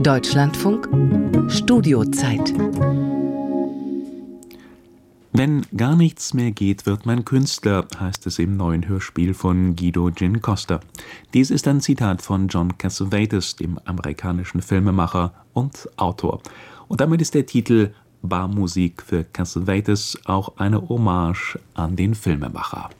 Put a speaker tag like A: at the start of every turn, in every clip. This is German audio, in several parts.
A: Deutschlandfunk Studiozeit.
B: Wenn gar nichts mehr geht, wird man Künstler, heißt es im neuen Hörspiel von Guido Gincosta. Dies ist ein Zitat von John Cassavetes, dem amerikanischen Filmemacher und Autor. Und damit ist der Titel Barmusik für Cassavetes auch eine Hommage an den Filmemacher.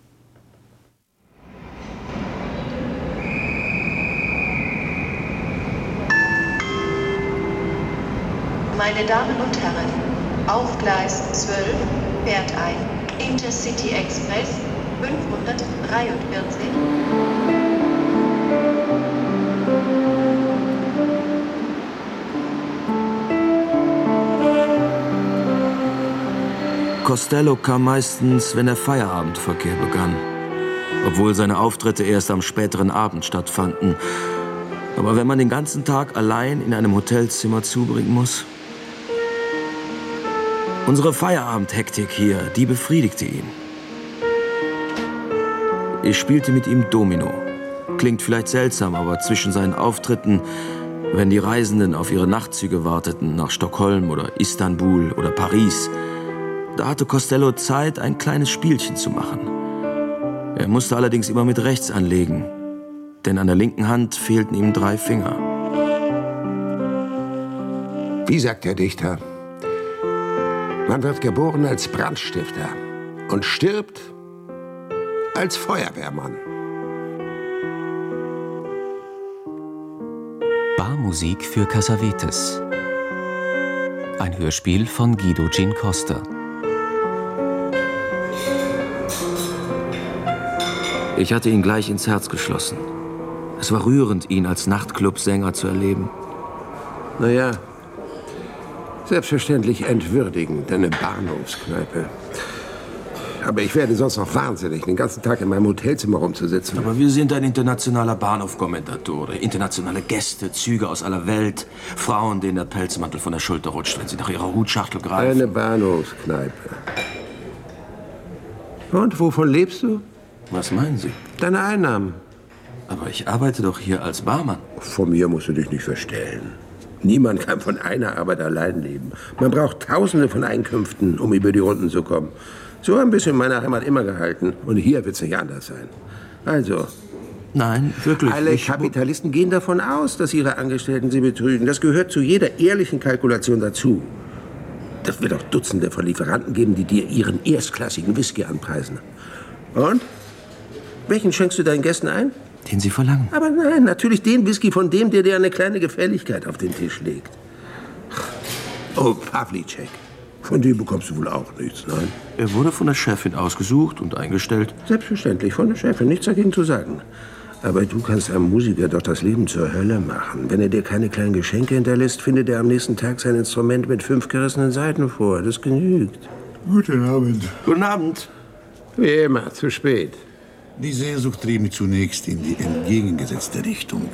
C: Meine Damen und Herren, auf Gleis 12 fährt ein Intercity Express 543.
D: Costello kam meistens, wenn der Feierabendverkehr begann, obwohl seine Auftritte erst am späteren Abend stattfanden. Aber wenn man den ganzen Tag allein in einem Hotelzimmer zubringen muss... Unsere Feierabendhektik hier, die befriedigte ihn. Ich spielte mit ihm Domino. Klingt vielleicht seltsam, aber zwischen seinen Auftritten, wenn die Reisenden auf ihre Nachtzüge warteten, nach Stockholm oder Istanbul oder Paris, da hatte Costello Zeit, ein kleines Spielchen zu machen. Er musste allerdings immer mit rechts anlegen, denn an der linken Hand fehlten ihm 3 Finger.
E: Wie sagt der Dichter? Man wird geboren als Brandstifter und stirbt als Feuerwehrmann.
F: Barmusik für Cassavetes. Ein Hörspiel von Guido Gincosta.
D: Ich hatte ihn gleich ins Herz geschlossen. Es war rührend, ihn als Nachtclub-Sänger zu erleben.
E: Naja, selbstverständlich entwürdigend, eine Bahnhofskneipe. Aber ich werde sonst noch wahnsinnig, den ganzen Tag in meinem Hotelzimmer rumzusitzen.
D: Aber wir sind ein internationaler Bahnhof-Kommentatore. Internationale Gäste, Züge aus aller Welt. Frauen, denen der Pelzmantel von der Schulter rutscht, wenn sie nach ihrer Hutschachtel greifen.
E: Eine Bahnhofskneipe. Und wovon lebst du?
D: Was meinen Sie?
E: Deine Einnahmen.
D: Aber ich arbeite doch hier als Barmann.
E: Von mir musst du dich nicht verstellen. Niemand kann von einer Arbeit allein leben. Man braucht Tausende von Einkünften, um über die Runden zu kommen. So ein bisschen meine Heimat immer gehalten. Und hier wird es nicht anders sein. Also...
D: Nein, wirklich.
E: Alle Kapitalisten gehen davon aus, dass ihre Angestellten sie betrügen. Das gehört zu jeder ehrlichen Kalkulation dazu. Das wird auch Dutzende von Lieferanten geben, die dir ihren erstklassigen Whisky anpreisen. Und? Welchen schenkst du deinen Gästen ein?
D: Den sie verlangen.
E: Aber nein, natürlich den Whisky von dem, der dir eine kleine Gefälligkeit auf den Tisch legt. Oh, Pavlicek. Von dem bekommst du wohl auch nichts, nein?
D: Er wurde von der Chefin ausgesucht und eingestellt.
E: Selbstverständlich, von der Chefin, nichts dagegen zu sagen. Aber du kannst einem Musiker doch das Leben zur Hölle machen. Wenn er dir keine kleinen Geschenke hinterlässt, findet er am nächsten Tag sein Instrument mit 5 gerissenen Saiten vor. Das genügt.
G: Guten Abend.
D: Guten Abend.
E: Wie immer, zu spät.
G: Die Sehnsucht trieb mich zunächst in die entgegengesetzte Richtung.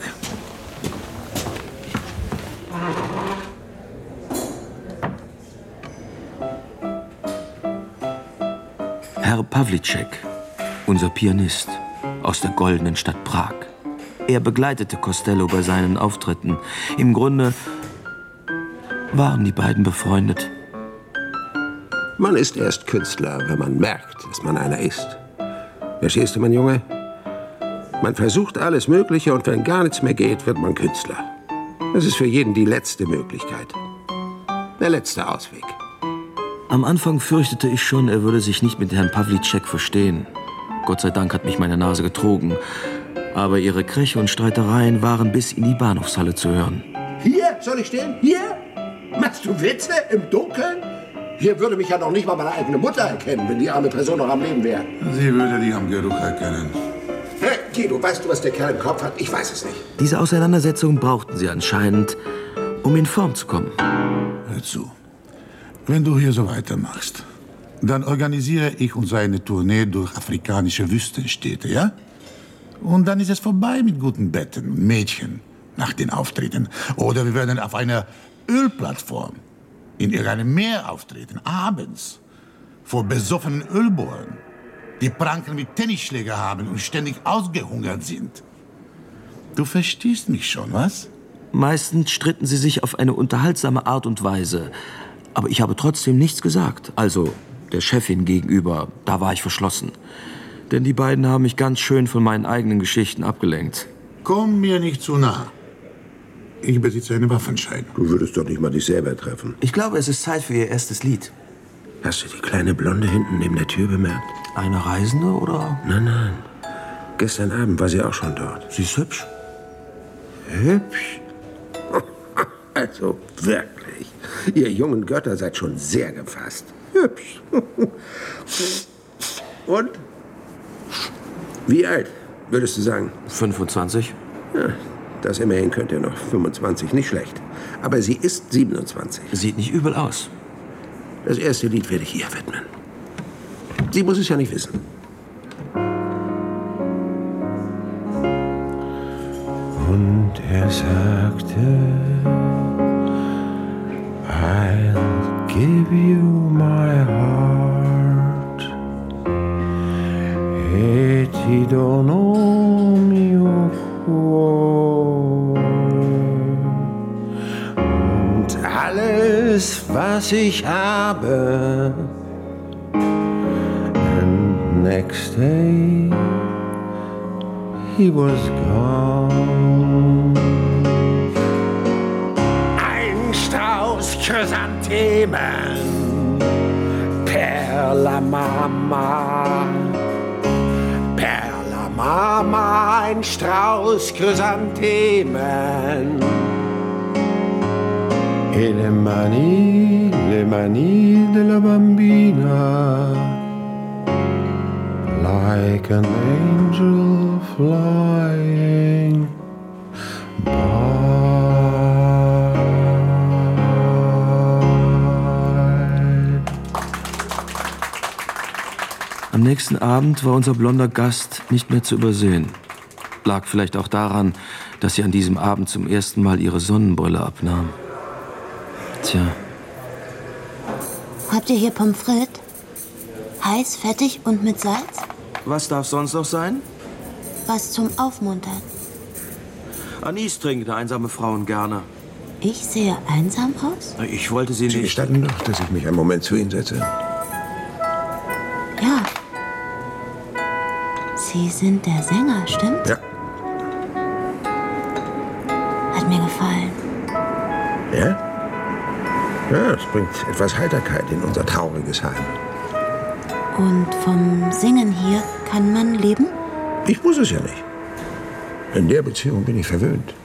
D: Herr Pavlicek, unser Pianist aus der goldenen Stadt Prag. Er begleitete Costello bei seinen Auftritten. Im Grunde waren die beiden befreundet.
E: Man ist erst Künstler, wenn man merkt, dass man einer ist. Verstehst du, mein Junge? Man versucht alles Mögliche und wenn gar nichts mehr geht, wird man Künstler. Das ist für jeden die letzte Möglichkeit. Der letzte Ausweg.
D: Am Anfang fürchtete ich schon, er würde sich nicht mit Herrn Pavlicek verstehen. Gott sei Dank hat mich meine Nase getrogen. Aber ihre Kräche und Streitereien waren bis in die Bahnhofshalle zu hören.
E: Hier soll ich stehen? Hier? Machst du Witze im Dunkeln? Hier würde mich ja noch nicht mal meine eigene Mutter erkennen, wenn die arme Person noch am Leben wäre.
G: Sie würde dich am Geruch erkennen.
E: Hey, Guido, weißt du, was der Kerl im Kopf hat? Ich weiß es nicht.
D: Diese Auseinandersetzung brauchten sie anscheinend, um in Form zu kommen.
G: Hör zu. Wenn du hier so weitermachst, dann organisiere ich uns eine Tournee durch afrikanische Wüstenstädte, ja? Und dann ist es vorbei mit guten Betten und Mädchen nach den Auftritten. Oder wir werden auf einer Ölplattform in irgendeinem Meer auftreten, abends, vor besoffenen Ölbohrern, die Pranken mit Tennisschläger haben und ständig ausgehungert sind. Du verstehst mich schon, was?
D: Meistens stritten sie sich auf eine unterhaltsame Art und Weise. Aber ich habe trotzdem nichts gesagt. Also der Chefin gegenüber, da war ich verschlossen. Denn die beiden haben mich ganz schön von meinen eigenen Geschichten abgelenkt.
G: Komm mir nicht zu nah. Ich besitze einen Waffenschein.
E: Du würdest doch nicht mal dich selber treffen.
D: Ich glaube, es ist Zeit für ihr erstes Lied.
E: Hast du die kleine Blonde hinten neben der Tür bemerkt?
D: Eine Reisende oder?
E: Nein. Gestern Abend war sie auch schon dort.
D: Sie ist hübsch.
E: Hübsch? Also wirklich. Ihr jungen Götter seid schon sehr gefasst. Hübsch. Und? Wie alt, würdest du sagen?
D: 25.
E: Ja, das immerhin könnt ihr noch. 25, nicht schlecht. Aber sie ist 27.
D: Sieht nicht übel aus.
E: Das erste Lied werde ich ihr widmen. Sie muss es ja nicht wissen. Und er sagte, I'll give you my heart. E ti dono mio cuore. Und alles, was ich habe. And next day he was gone. Ein Strauß Chrysanthemen per la Mama. Per la Mama, ein Strauß Chrysanthemen. E le mani della bambina, like an angel flying by.
D: Am nächsten Abend war unser blonder Gast nicht mehr zu übersehen. Lag vielleicht auch daran, dass sie an diesem Abend zum ersten Mal ihre Sonnenbrille abnahm. Tja.
H: Habt ihr hier Pommes frites? Heiß, fettig und mit Salz?
D: Was darf sonst noch sein?
H: Was zum Aufmuntern.
D: Anis trinken einsame Frauen gerne.
H: Ich sehe einsam aus?
D: Ich wollte sie
E: Sie
D: nicht...
E: gestatten doch, dass ich mich einen Moment zu Ihnen setze.
H: Ja. Sie sind der Sänger, stimmt?
E: Ja.
H: Hat mir gefallen.
E: Ja? Ja, es bringt etwas Heiterkeit in unser trauriges Heim.
H: Und vom Singen hier kann man leben?
E: Ich muss es ja nicht. In der Beziehung bin ich verwöhnt.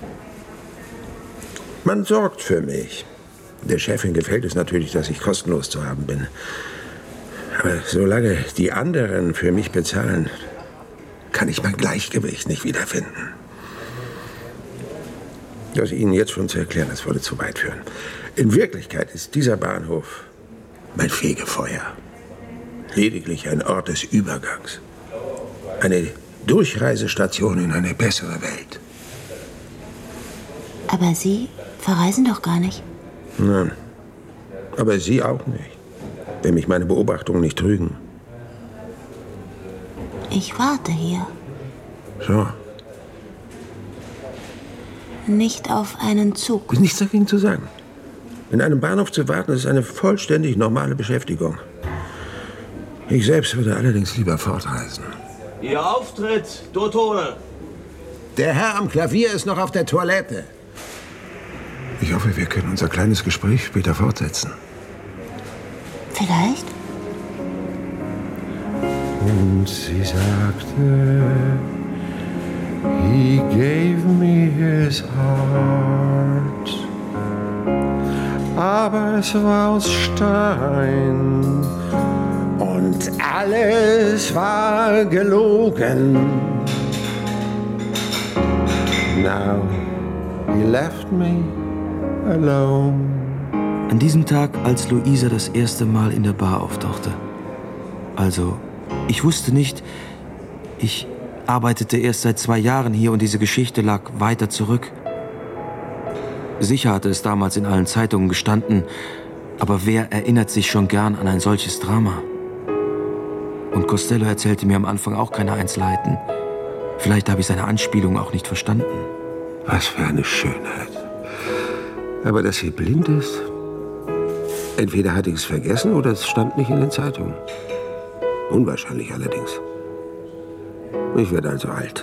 E: Man sorgt für mich. Der Chefin gefällt es natürlich, dass ich kostenlos zu haben bin. Aber solange die anderen für mich bezahlen, kann ich mein Gleichgewicht nicht wiederfinden. Das Ihnen jetzt schon zu erklären, das würde zu weit führen. In Wirklichkeit ist dieser Bahnhof mein Fegefeuer. Lediglich ein Ort des Übergangs. Eine Durchreisestation in eine bessere Welt.
H: Aber Sie verreisen doch gar nicht.
E: Nein, aber Sie auch nicht. Wenn mich meine Beobachtungen nicht trügen.
H: Ich warte hier.
E: So,
H: Nicht auf einen Zug.
E: ist nichts dagegen zu sagen. In einem Bahnhof zu warten, ist eine vollständig normale Beschäftigung. Ich selbst würde allerdings lieber fortreisen.
I: Ihr Auftritt, Dottore.
E: Der Herr am Klavier ist noch auf der Toilette. Ich hoffe, wir können unser kleines Gespräch später fortsetzen.
H: Vielleicht?
E: Und sie sagte, he gave me his heart. Aber es war aus Stein und alles war gelogen. Now he left me alone.
D: An diesem Tag, als Luisa das erste Mal in der Bar auftauchte. Also, ich wusste nicht, ich arbeitete erst seit 2 Jahren hier und diese Geschichte lag weiter zurück. Sicher hatte es damals in allen Zeitungen gestanden, aber wer erinnert sich schon gern an ein solches Drama? Und Costello erzählte mir am Anfang auch keine Einzelheiten. Vielleicht habe ich seine Anspielung auch nicht verstanden.
E: Was für eine Schönheit. Aber dass sie blind ist, entweder hatte ich es vergessen oder es stand nicht in den Zeitungen. Unwahrscheinlich allerdings. Ich werde also alt.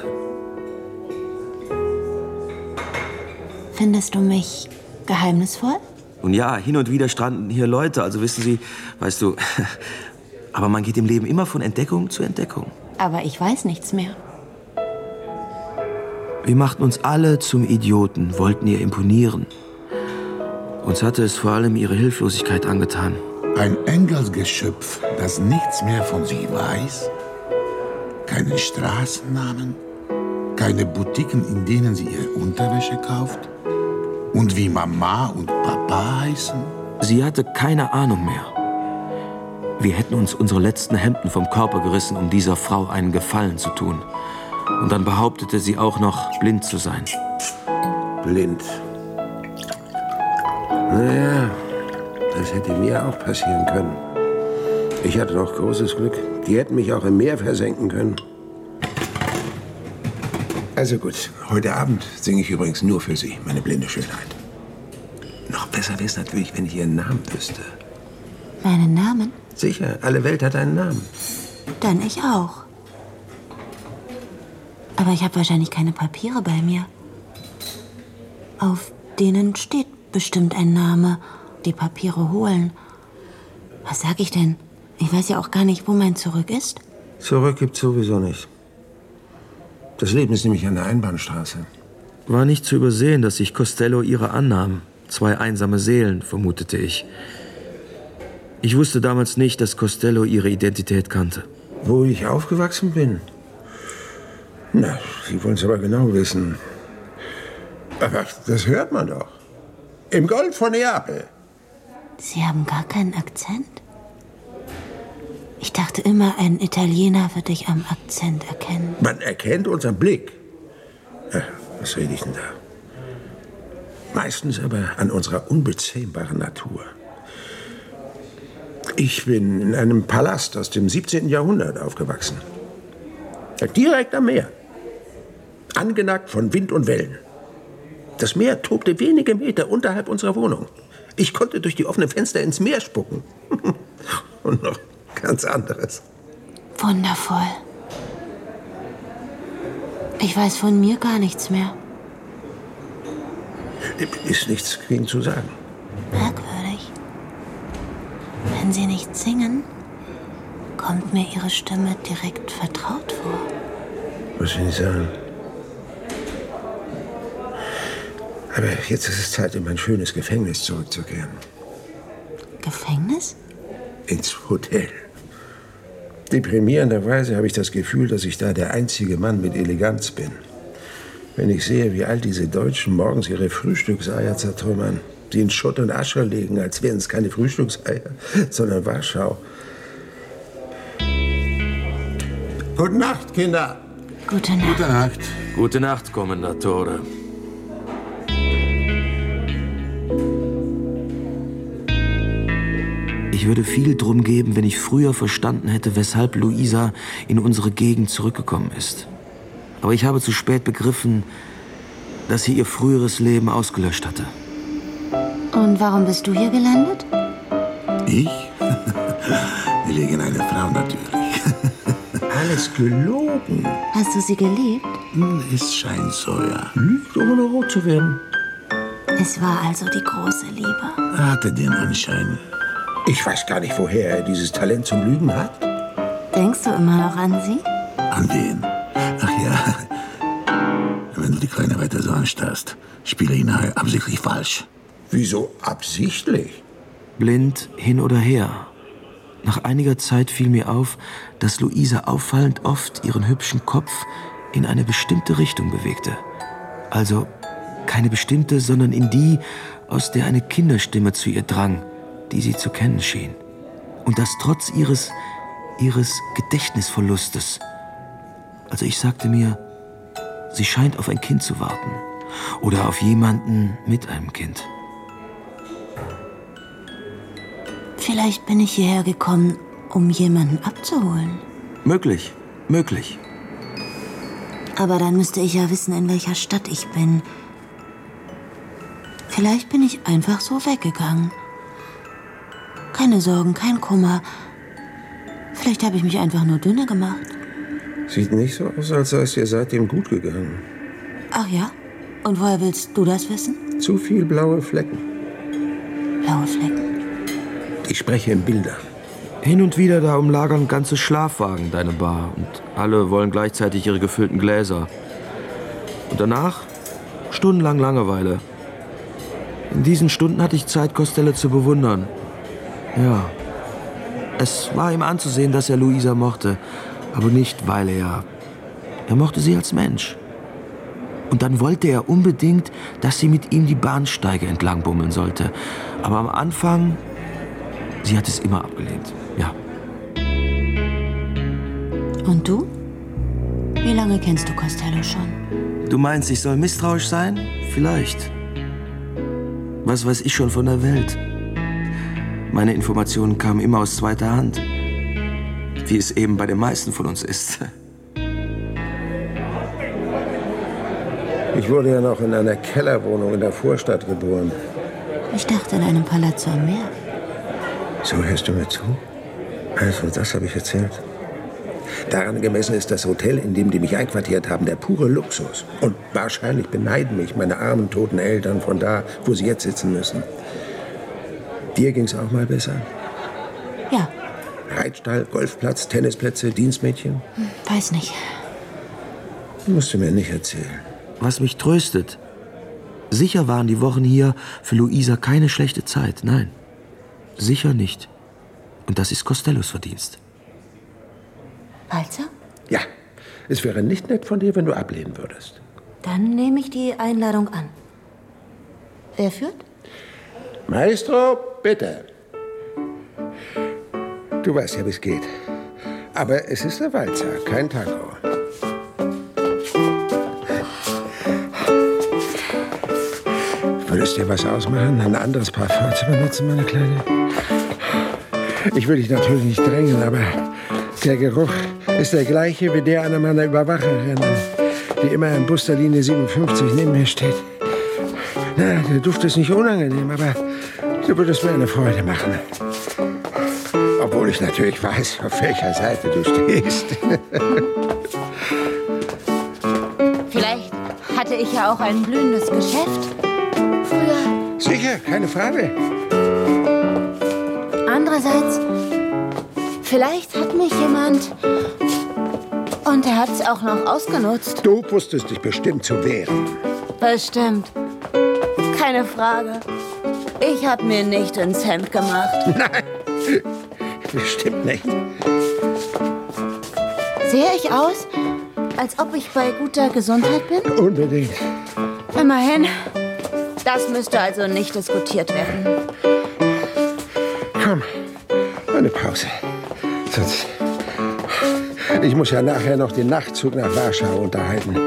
H: Findest du mich geheimnisvoll?
D: Und ja, hin und wieder stranden hier Leute, also wissen Sie, weißt du, aber man geht im Leben immer von Entdeckung zu Entdeckung.
H: Aber ich weiß nichts mehr.
D: Wir machten uns alle zum Idioten, wollten ihr imponieren. Uns hatte es vor allem ihre Hilflosigkeit angetan.
G: Ein Engelsgeschöpf, das nichts mehr von sich weiß, keine Straßennamen, keine Boutiquen, in denen sie ihre Unterwäsche kauft und wie Mama und Papa heißen.
D: Sie hatte keine Ahnung mehr. Wir hätten uns unsere letzten Hemden vom Körper gerissen, um dieser Frau einen Gefallen zu tun. Und dann behauptete sie auch noch, blind zu sein.
E: Blind. Naja, das hätte mir auch passieren können. Ich hatte noch großes Glück. Die hätten mich auch im Meer versenken können. Also gut, heute Abend singe ich übrigens nur für Sie, meine blinde Schönheit. Noch besser wäre es natürlich, wenn ich Ihren Namen wüsste.
H: Meinen Namen?
E: Sicher, alle Welt hat einen Namen.
H: Dann ich auch. Aber ich habe wahrscheinlich keine Papiere bei mir. Auf denen steht bestimmt ein Name. Die Papiere holen. Was sag ich denn? Ich weiß ja auch gar nicht, wo mein Zurück ist.
E: Zurück gibt's sowieso nicht. Das Leben ist nämlich an der Einbahnstraße.
D: War nicht zu übersehen, dass sich Costello ihrer annahm. 2 einsame Seelen, vermutete ich. Ich wusste damals nicht, dass Costello ihre Identität kannte.
E: Wo ich aufgewachsen bin? Na, Sie wollen es aber genau wissen. Aber das hört man doch. Im Golf von Neapel.
H: Sie haben gar keinen Akzent? Ich dachte immer, ein Italiener würde dich am Akzent erkennen.
E: Man erkennt unseren Blick. Was rede ich denn da? Meistens aber an unserer unbezähmbaren Natur. Ich bin in einem Palast aus dem 17. Jahrhundert aufgewachsen. Direkt am Meer. Angenagt von Wind und Wellen. Das Meer tobte wenige Meter unterhalb unserer Wohnung. Ich konnte durch die offenen Fenster ins Meer spucken. Und noch ganz anderes.
H: Wundervoll. Ich weiß von mir gar nichts mehr.
E: Ist nichts gegen zu sagen.
H: Merkwürdig. Wenn Sie nicht singen, kommt mir Ihre Stimme direkt vertraut vor.
E: Was will ich sagen? Aber jetzt ist es Zeit, in mein schönes Gefängnis zurückzukehren.
H: Gefängnis?
E: Ins Hotel. Deprimierenderweise habe ich das Gefühl, dass ich da der einzige Mann mit Eleganz bin. Wenn ich sehe, wie all diese Deutschen morgens ihre Frühstückseier zertrümmern, die in Schutt und Asche legen, als wären es keine Frühstückseier, sondern Warschau. Gute Nacht, Kinder.
H: Gute Nacht.
G: Gute Nacht.
D: Gute Nacht, Kommendatore. Ich würde viel drum geben, wenn ich früher verstanden hätte, weshalb Luisa in unsere Gegend zurückgekommen ist. Aber ich habe zu spät begriffen, dass sie ihr früheres Leben ausgelöscht hatte.
H: Und warum bist du hier gelandet?
G: Ich? Wegen einer Frau natürlich.
E: Alles gelogen.
H: Hast du sie geliebt?
G: Es scheint so, ja.
E: Lügt, ohne rot zu werden.
H: Es war also die große Liebe.
G: Hatte den Anschein.
E: Ich weiß gar nicht, woher er dieses Talent zum Lügen hat.
H: Denkst du immer noch an sie?
G: An wen? Ach ja. Wenn du die Kleine weiter so anstarrst, spiele ich nachher absichtlich falsch.
E: Wieso absichtlich?
D: Blind hin oder her. Nach einiger Zeit fiel mir auf, dass Luisa auffallend oft ihren hübschen Kopf in eine bestimmte Richtung bewegte. Also keine bestimmte, sondern in die, aus der eine Kinderstimme zu ihr drang, die sie zu kennen schien. Und das trotz ihres Gedächtnisverlustes. Also ich sagte mir, sie scheint auf ein Kind zu warten. Oder auf jemanden mit einem Kind.
H: Vielleicht bin ich hierher gekommen, um jemanden abzuholen.
D: Möglich. Aber
H: dann müsste ich ja wissen, in welcher Stadt ich bin. Vielleicht bin ich einfach so weggegangen. Keine Sorgen, kein Kummer. Vielleicht habe ich mich einfach nur dünner gemacht.
E: Sieht nicht so aus, als sei es dir seitdem gut gegangen.
H: Ach ja? Und woher willst du das wissen?
E: Zu viel blaue Flecken.
H: Blaue Flecken?
E: Ich spreche in Bildern.
D: Hin und wieder da umlagern ganze Schlafwagen deine Bar. Und alle wollen gleichzeitig ihre gefüllten Gläser. Und danach stundenlang Langeweile. In diesen Stunden hatte ich Zeit, Costello zu bewundern. Ja. Es war ihm anzusehen, dass er Luisa mochte. Aber nicht, weil er mochte sie als Mensch. Und dann wollte er unbedingt, dass sie mit ihm die Bahnsteige entlang bummeln sollte. Aber am Anfang, sie hat es immer abgelehnt. Ja.
H: Und du? Wie lange kennst du Costello schon?
D: Du meinst, ich soll misstrauisch sein? Vielleicht. Was weiß ich schon von der Welt? Meine Informationen kamen immer aus zweiter Hand. Wie es eben bei den meisten von uns ist.
E: Ich wurde ja noch in einer Kellerwohnung in der Vorstadt geboren.
H: Ich dachte in einem Palazzo am Meer.
E: So, hörst du mir zu? Also, das habe ich erzählt. Daran gemessen ist das Hotel, in dem die mich einquartiert haben, der pure Luxus. Und wahrscheinlich beneiden mich meine armen, toten Eltern von da, wo sie jetzt sitzen müssen. Dir ging's auch mal besser?
H: Ja.
E: Reitstall, Golfplatz, Tennisplätze, Dienstmädchen?
H: Weiß nicht.
E: Musst du mir nicht erzählen.
D: Was mich tröstet. Sicher waren die Wochen hier für Luisa keine schlechte Zeit. Nein, sicher nicht. Und das ist Costellos Verdienst.
H: Walzer?
E: Ja, es wäre nicht nett von dir, wenn du ablehnen würdest.
H: Dann nehme ich die Einladung an. Wer führt?
E: Maestro, bitte. Du weißt ja, wie es geht. Aber es ist der Walzer, kein Tango. Würde es dir was ausmachen, ein anderes Parfum zu benutzen, meine Kleine? Ich will dich natürlich nicht drängen, aber der Geruch ist der gleiche wie der einer meiner Überwacherinnen, die immer in Buslinie 57 neben mir steht. Na, der Duft ist nicht unangenehm, aber du würdest mir eine Freude machen. Obwohl ich natürlich weiß, auf welcher Seite du stehst.
H: Vielleicht hatte ich ja auch ein blühendes Geschäft. Früher.
E: Sicher, keine Frage.
H: Andererseits, vielleicht hat mich jemand... Und er hat es auch noch ausgenutzt.
E: Du wusstest dich bestimmt zu wehren.
H: Bestimmt. Keine Frage. Ich habe mir nicht ins Hemd gemacht.
E: Nein, bestimmt nicht.
H: Sehe ich aus, als ob ich bei guter Gesundheit bin?
E: Unbedingt.
H: Immerhin. Das müsste also nicht diskutiert werden.
E: Komm, eine Pause. Sonst... Ich muss ja nachher noch den Nachtzug nach Warschau unterhalten.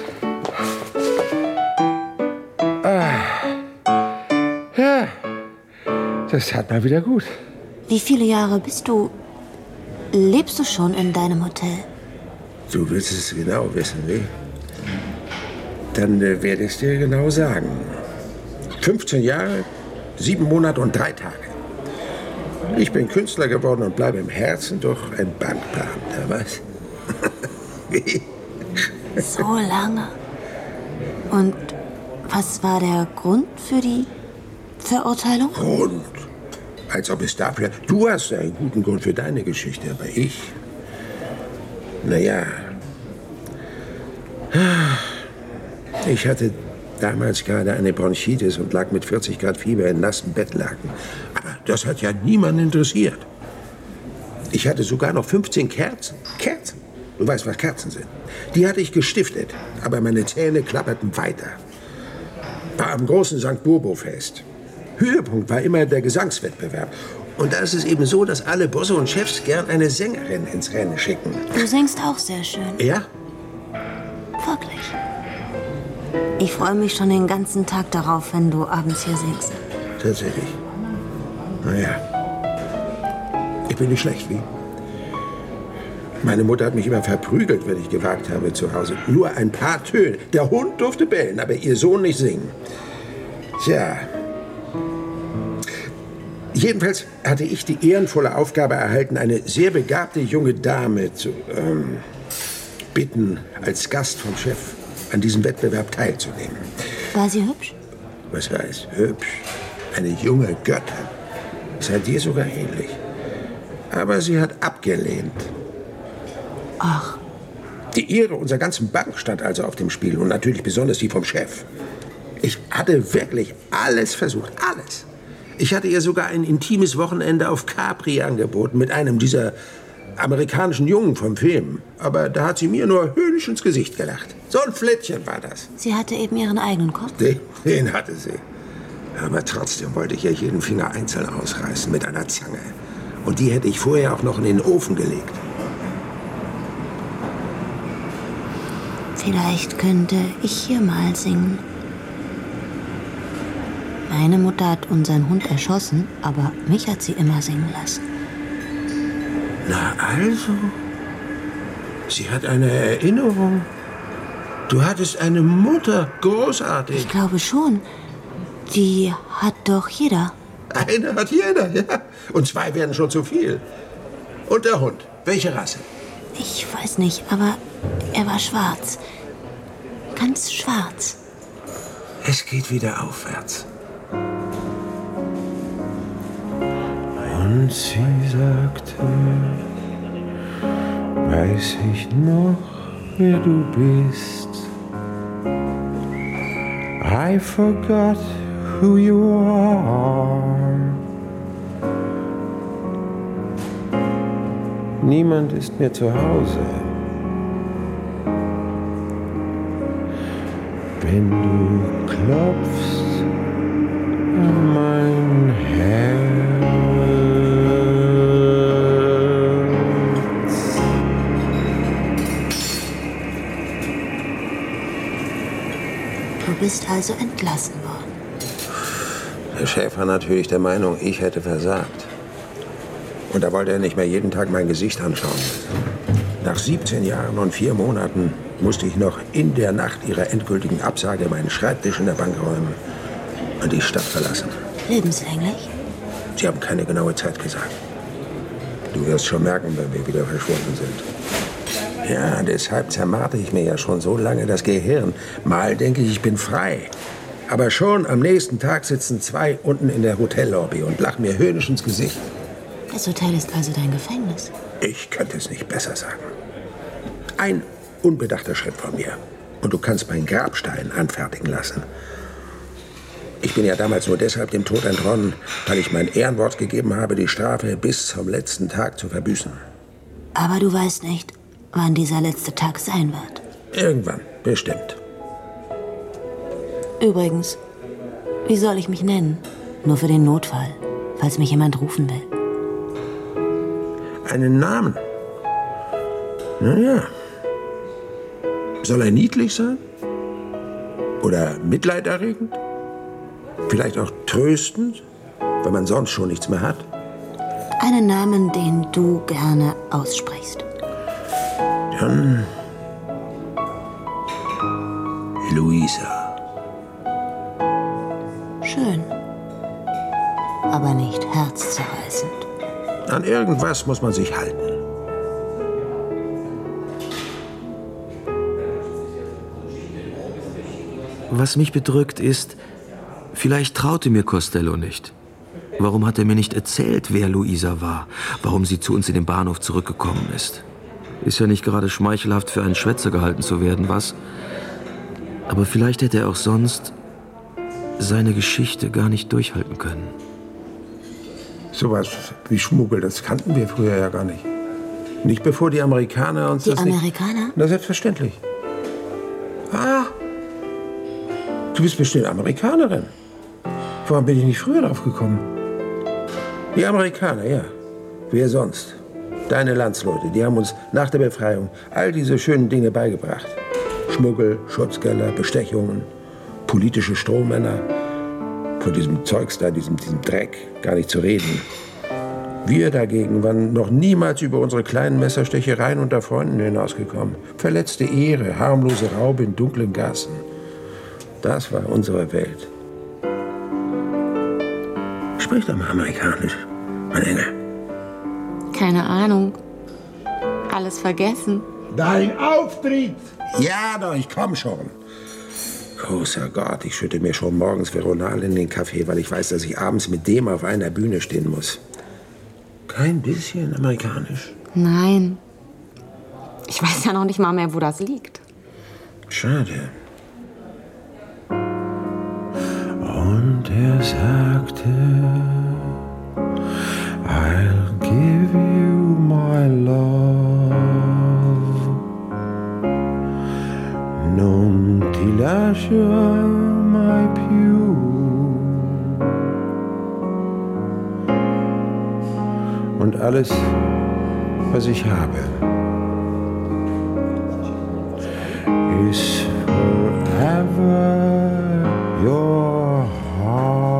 E: Ja, das tat mal wieder gut.
H: Wie viele Jahre lebst du schon in deinem Hotel?
E: Du willst es genau wissen, wie? Dann werde ich es dir genau sagen. 15 Jahre, 7 Monate und 3 Tage. Ich bin Künstler geworden und bleibe im Herzen doch ein Bankbeamter, was? Wie?
H: So lange. Und was war der Grund für die Verurteilung?
E: Grund? Als ob es dafür... Du hast einen guten Grund für deine Geschichte, aber ich... Naja... Ich hatte damals gerade eine Bronchitis und lag mit 40 Grad Fieber in nassen Bettlaken. Aber das hat ja niemanden interessiert. Ich hatte sogar noch 15 Kerzen. Kerzen? Du weißt, was Kerzen sind. Die hatte ich gestiftet, aber meine Zähne klapperten weiter. War am großen St. Bobo-Fest. Höhepunkt war immer der Gesangswettbewerb. Und da ist es eben so, dass alle Bosse und Chefs gern eine Sängerin ins Rennen schicken.
H: Du singst auch sehr schön.
E: Ja?
H: Wirklich. Ich freue mich schon den ganzen Tag darauf, wenn du abends hier singst.
E: Tatsächlich. Naja. Ich bin nicht schlecht, wie? Meine Mutter hat mich immer verprügelt, wenn ich gewagt habe zu Hause. Nur ein paar Töne. Der Hund durfte bellen, aber ihr Sohn nicht singen. Tja. Jedenfalls hatte ich die ehrenvolle Aufgabe erhalten, eine sehr begabte junge Dame zu bitten, als Gast vom Chef an diesem Wettbewerb teilzunehmen.
H: War sie hübsch?
E: Was heißt hübsch? Eine junge Göttin. Sei dir sogar ähnlich. Aber sie hat abgelehnt.
H: Ach.
E: Die Ehre unserer ganzen Bank stand also auf dem Spiel und natürlich besonders die vom Chef. Ich hatte wirklich alles versucht, alles. Ich hatte ihr sogar ein intimes Wochenende auf Capri angeboten mit einem dieser amerikanischen Jungen vom Film. Aber da hat sie mir nur höhnisch ins Gesicht gelacht. So ein Flittchen war das.
H: Sie hatte eben ihren eigenen Kopf?
E: Den hatte sie. Aber trotzdem wollte ich ihr jeden Finger einzeln ausreißen mit einer Zange. Und die hätte ich vorher auch noch in den Ofen gelegt.
H: Vielleicht könnte ich hier mal singen. Meine Mutter hat unseren Hund erschossen, aber mich hat sie immer singen lassen.
E: Na also, sie hat eine Erinnerung. Du hattest eine Mutter, großartig.
H: Ich glaube schon. Die hat doch jeder.
E: Eine hat jeder, ja. Und 2 wären schon zu viel. Und der Hund, welche Rasse?
H: Ich weiß nicht, aber er war schwarz. Ganz schwarz.
E: Es geht wieder aufwärts. Und sie sagte, weiß ich noch, wer du bist. I forgot who you are. Niemand ist mehr zu Hause. Wenn du klopfst an mein Herz.
H: Du bist also entlassen worden.
E: Der Chef war natürlich der Meinung, ich hätte versagt. Und da wollte er nicht mehr jeden Tag mein Gesicht anschauen. Nach 17 Jahren und 4 Monaten musste ich noch in der Nacht ihrer endgültigen Absage meinen Schreibtisch in der Bank räumen und die Stadt verlassen.
H: Lebenslänglich?
E: Sie haben keine genaue Zeit gesagt. Du wirst schon merken, wenn wir wieder verschwunden sind. Ja, deshalb zermarte ich mir ja schon so lange das Gehirn. Mal denke ich, ich bin frei. Aber schon am nächsten Tag sitzen 2 unten in der Hotellobby und lachen mir höhnisch ins Gesicht.
H: Das Hotel ist also dein Gefängnis?
E: Ich könnte es nicht besser sagen. Ein unbedachter Schritt von mir. Und du kannst meinen Grabstein anfertigen lassen. Ich bin ja damals nur deshalb dem Tod entronnen, weil ich mein Ehrenwort gegeben habe, die Strafe bis zum letzten Tag zu verbüßen.
H: Aber du weißt nicht, wann dieser letzte Tag sein wird.
E: Irgendwann, bestimmt.
H: Übrigens, wie soll ich mich nennen? Nur für den Notfall, falls mich jemand rufen will.
E: Einen Namen? Naja. Soll er niedlich sein? Oder mitleiderregend? Vielleicht auch tröstend, wenn man sonst schon nichts mehr hat?
H: Einen Namen, den du gerne aussprichst.
E: Dann Luisa.
H: Schön, aber nicht herzzerreißend.
E: An irgendwas muss man sich halten.
D: Was mich bedrückt ist, vielleicht traute mir Costello nicht. Warum hat er mir nicht erzählt, wer Luisa war? Warum sie zu uns in den Bahnhof zurückgekommen ist? Ist ja nicht gerade schmeichelhaft, für einen Schwätzer gehalten zu werden, was? Aber vielleicht hätte er auch sonst seine Geschichte gar nicht durchhalten können.
E: Sowas wie Schmuggel, das kannten wir früher ja gar nicht. Nicht bevor die Amerikaner uns das
H: Die Amerikaner?
E: Na, selbstverständlich. Ah, du bist bestimmt Amerikanerin. Warum bin ich nicht früher drauf gekommen? Die Amerikaner, ja. Wer sonst? Deine Landsleute, die haben uns nach der Befreiung all diese schönen Dinge beigebracht. Schmuggel, Schutzgelder, Bestechungen, politische Strohmänner. Von diesem Zeugs da, diesem Dreck, gar nicht zu reden. Wir dagegen waren noch niemals über unsere kleinen Messerstechereien unter Freunden hinausgekommen. Verletzte Ehre, harmlose Raube in dunklen Gassen. Das war unsere Welt. Sprich doch mal amerikanisch, mein Engel.
H: Keine Ahnung. Alles vergessen.
G: Dein Auftritt!
E: Ja, doch, ich komm schon. Großer Gott, ich schütte mir schon morgens Veronal in den Kaffee, weil ich weiß, dass ich abends mit dem auf einer Bühne stehen muss. Kein bisschen amerikanisch?
H: Nein. Ich weiß ja noch nicht mal mehr, wo das liegt.
E: Schade. Und er sagte, I'll give you my love. Non ti lascio mai più. Und alles, was ich habe, ist forever your heart.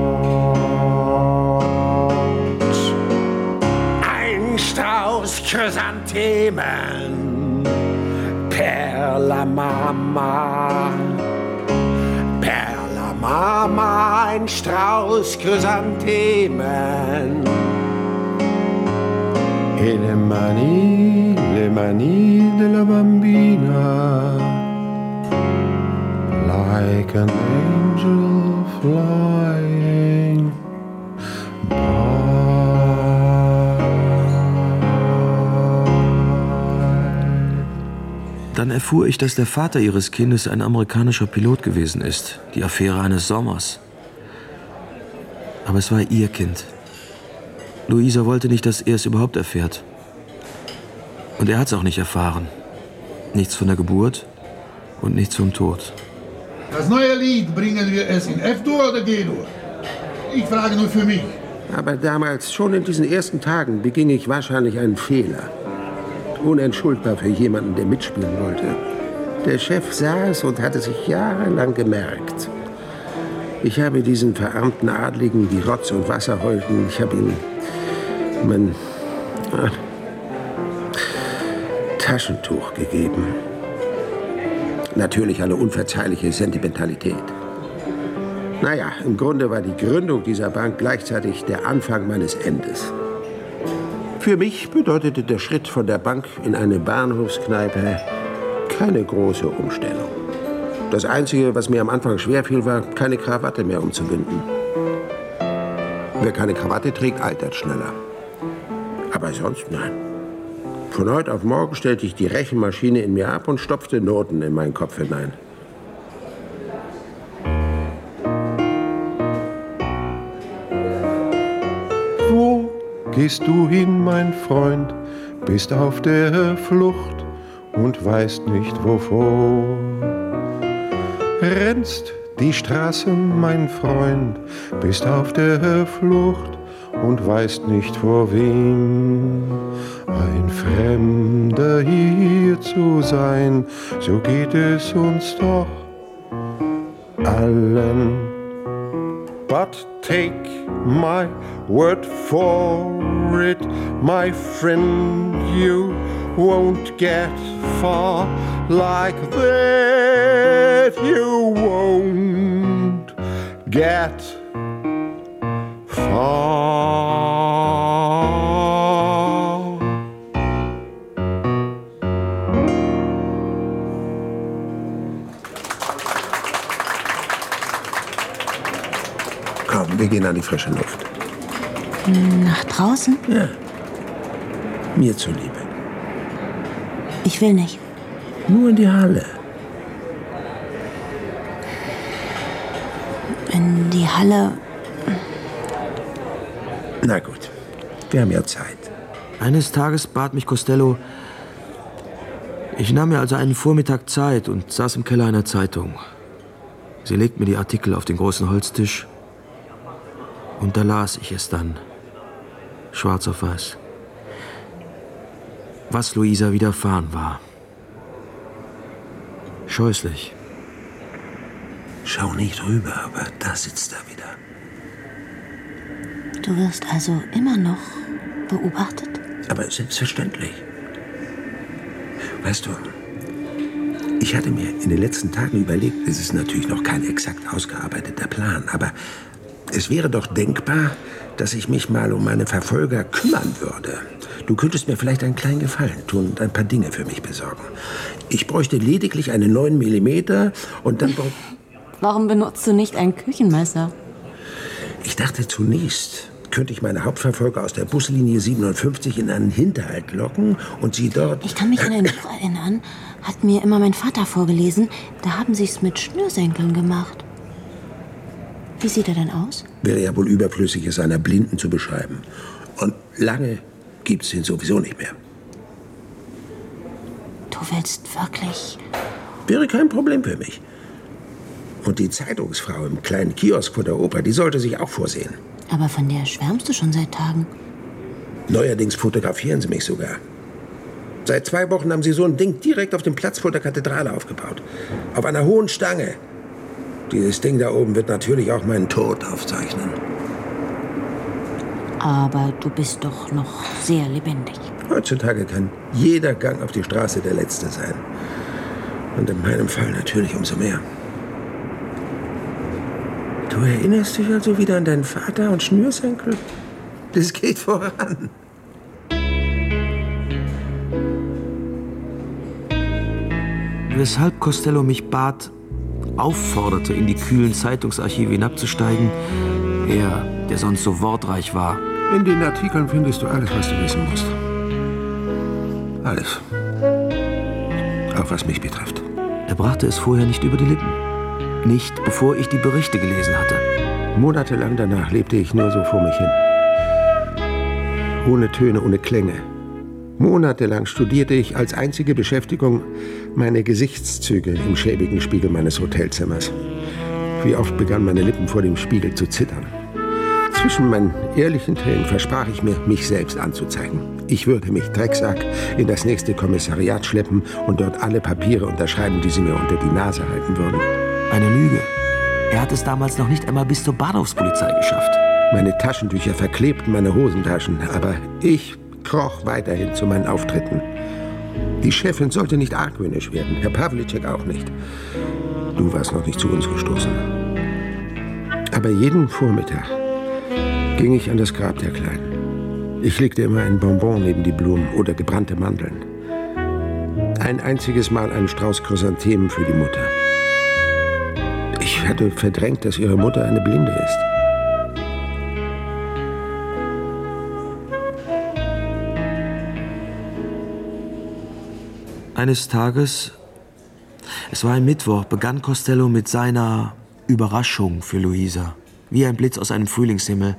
E: Ein Strauß Chrysanthemen per la Mama, ein Strauß Chrysanthemen. E le mani della bambina, like an angel flying by.
D: Dann erfuhr ich, dass der Vater ihres Kindes ein amerikanischer Pilot gewesen ist. Die Affäre eines Sommers. Aber es war ihr Kind. Luisa wollte nicht, dass er es überhaupt erfährt. Und er hat es auch nicht erfahren. Nichts von der Geburt und nichts vom Tod.
G: Das neue Lied, bringen wir es in F-Dur oder G-Dur? Ich frage nur für mich.
E: Aber damals, schon in diesen ersten Tagen, beging ich wahrscheinlich einen Fehler. Unentschuldbar für jemanden, der mitspielen wollte. Der Chef saß und hatte sich jahrelang gemerkt. Ich habe diesen verarmten Adligen, die Rotz und Wasser heulten, ich habe ihm mein Taschentuch gegeben. Natürlich eine unverzeihliche Sentimentalität. Naja, im Grunde war die Gründung dieser Bank gleichzeitig der Anfang meines Endes. Für mich bedeutete der Schritt von der Bank in eine Bahnhofskneipe keine große Umstellung. Das Einzige, was mir am Anfang schwerfiel, war, keine Krawatte mehr umzubinden. Wer keine Krawatte trägt, altert schneller. Aber sonst nein. Von heute auf morgen stellte ich die Rechenmaschine in mir ab und stopfte Noten in meinen Kopf hinein. Wo gehst du hin, mein Freund? Bist auf der Flucht und weißt nicht wovor. Rennst die Straßen, mein Freund, bist auf der Flucht und weißt nicht vor wem. Ein Fremder hier zu sein, so geht es uns doch allen. But take my word for it, my friend, you won't get far like that. You won't get far. Komm, wir gehen an die frische Luft.
H: Nach draußen?
E: Ja. Mir zuliebe.
H: Ich will nicht.
E: Nur in die Halle.
H: In die Halle.
E: Na gut, wir haben ja Zeit.
D: Eines Tages bat mich Costello, ich nahm mir also einen Vormittag Zeit und saß im Keller einer Zeitung. Sie legte mir die Artikel auf den großen Holztisch und da las ich es dann, schwarz auf weiß. Was Luisa widerfahren war. Scheußlich.
E: Schau nicht rüber, aber da sitzt er wieder.
H: Du wirst also immer noch beobachtet?
E: Aber selbstverständlich. Weißt du, ich hatte mir in den letzten Tagen überlegt, es ist natürlich noch kein exakt ausgearbeiteter Plan, aber Es wäre doch denkbar, dass ich mich mal um meine Verfolger kümmern würde. Du könntest mir vielleicht einen kleinen Gefallen tun und ein paar Dinge für mich besorgen. Ich bräuchte lediglich eine 9 mm und dann...
H: Warum benutzt du nicht ein Küchenmesser?
E: Ich dachte zunächst, könnte ich meine Hauptverfolger aus der Buslinie 57 in einen Hinterhalt locken und sie dort...
H: Ich kann mich an ein Buch erinnern, hat mir immer mein Vater vorgelesen. Da haben sie es mit Schnürsenkeln gemacht. Wie sieht er denn aus?
E: Wäre ja wohl überflüssig, es einer Blinden zu beschreiben. Und lange gibt's ihn sowieso nicht mehr.
H: Du willst wirklich...
E: Wäre kein Problem für mich. Und die Zeitungsfrau im kleinen Kiosk vor der Oper, die sollte sich auch vorsehen.
H: Aber von der schwärmst du schon seit Tagen.
E: Neuerdings fotografieren sie mich sogar. Seit 2 Wochen haben sie so ein Ding direkt auf dem Platz vor der Kathedrale aufgebaut. Auf einer hohen Stange. Dieses Ding da oben wird natürlich auch meinen Tod aufzeichnen.
H: Aber du bist doch noch sehr lebendig.
E: Heutzutage kann jeder Gang auf die Straße der letzte sein. Und in meinem Fall natürlich umso mehr. Du erinnerst dich also wieder an deinen Vater und Schnürsenkel? Das geht voran.
D: Weshalb Costello mich bat, aufforderte, in die kühlen Zeitungsarchive hinabzusteigen, er, der sonst so wortreich war.
E: In den Artikeln findest du alles, was du wissen musst. Alles. Auch was mich betrifft.
D: Er brachte es vorher nicht über die Lippen. Nicht, bevor ich die Berichte gelesen hatte.
E: Monatelang danach lebte ich nur so vor mich hin. Ohne Töne, ohne Klänge. Monatelang studierte ich als einzige Beschäftigung meine Gesichtszüge im schäbigen Spiegel meines Hotelzimmers. Wie oft begannen meine Lippen vor dem Spiegel zu zittern. Zwischen meinen ehrlichen Tränen versprach ich mir, mich selbst anzuzeigen. Ich würde mich, Drecksack, in das nächste Kommissariat schleppen und dort alle Papiere unterschreiben, die sie mir unter die Nase halten würden.
D: Eine Lüge. Er hat es damals noch nicht einmal bis zur Bahnhofspolizei geschafft.
E: Meine Taschentücher verklebten meine Hosentaschen, aber ich kroch weiterhin zu meinen Auftritten. Die Chefin sollte nicht argwöhnisch werden, Herr Pawlicek auch nicht. Du warst noch nicht zu uns gestoßen. Aber jeden Vormittag ging ich an das Grab der Kleinen. Ich legte immer ein Bonbon neben die Blumen oder gebrannte Mandeln. Ein einziges Mal einen Strauß Chrysanthemen für die Mutter. Ich hatte verdrängt, dass ihre Mutter eine Blinde ist.
D: Eines Tages, es war ein Mittwoch, begann Costello mit seiner Überraschung für Luisa. Wie ein Blitz aus einem Frühlingshimmel.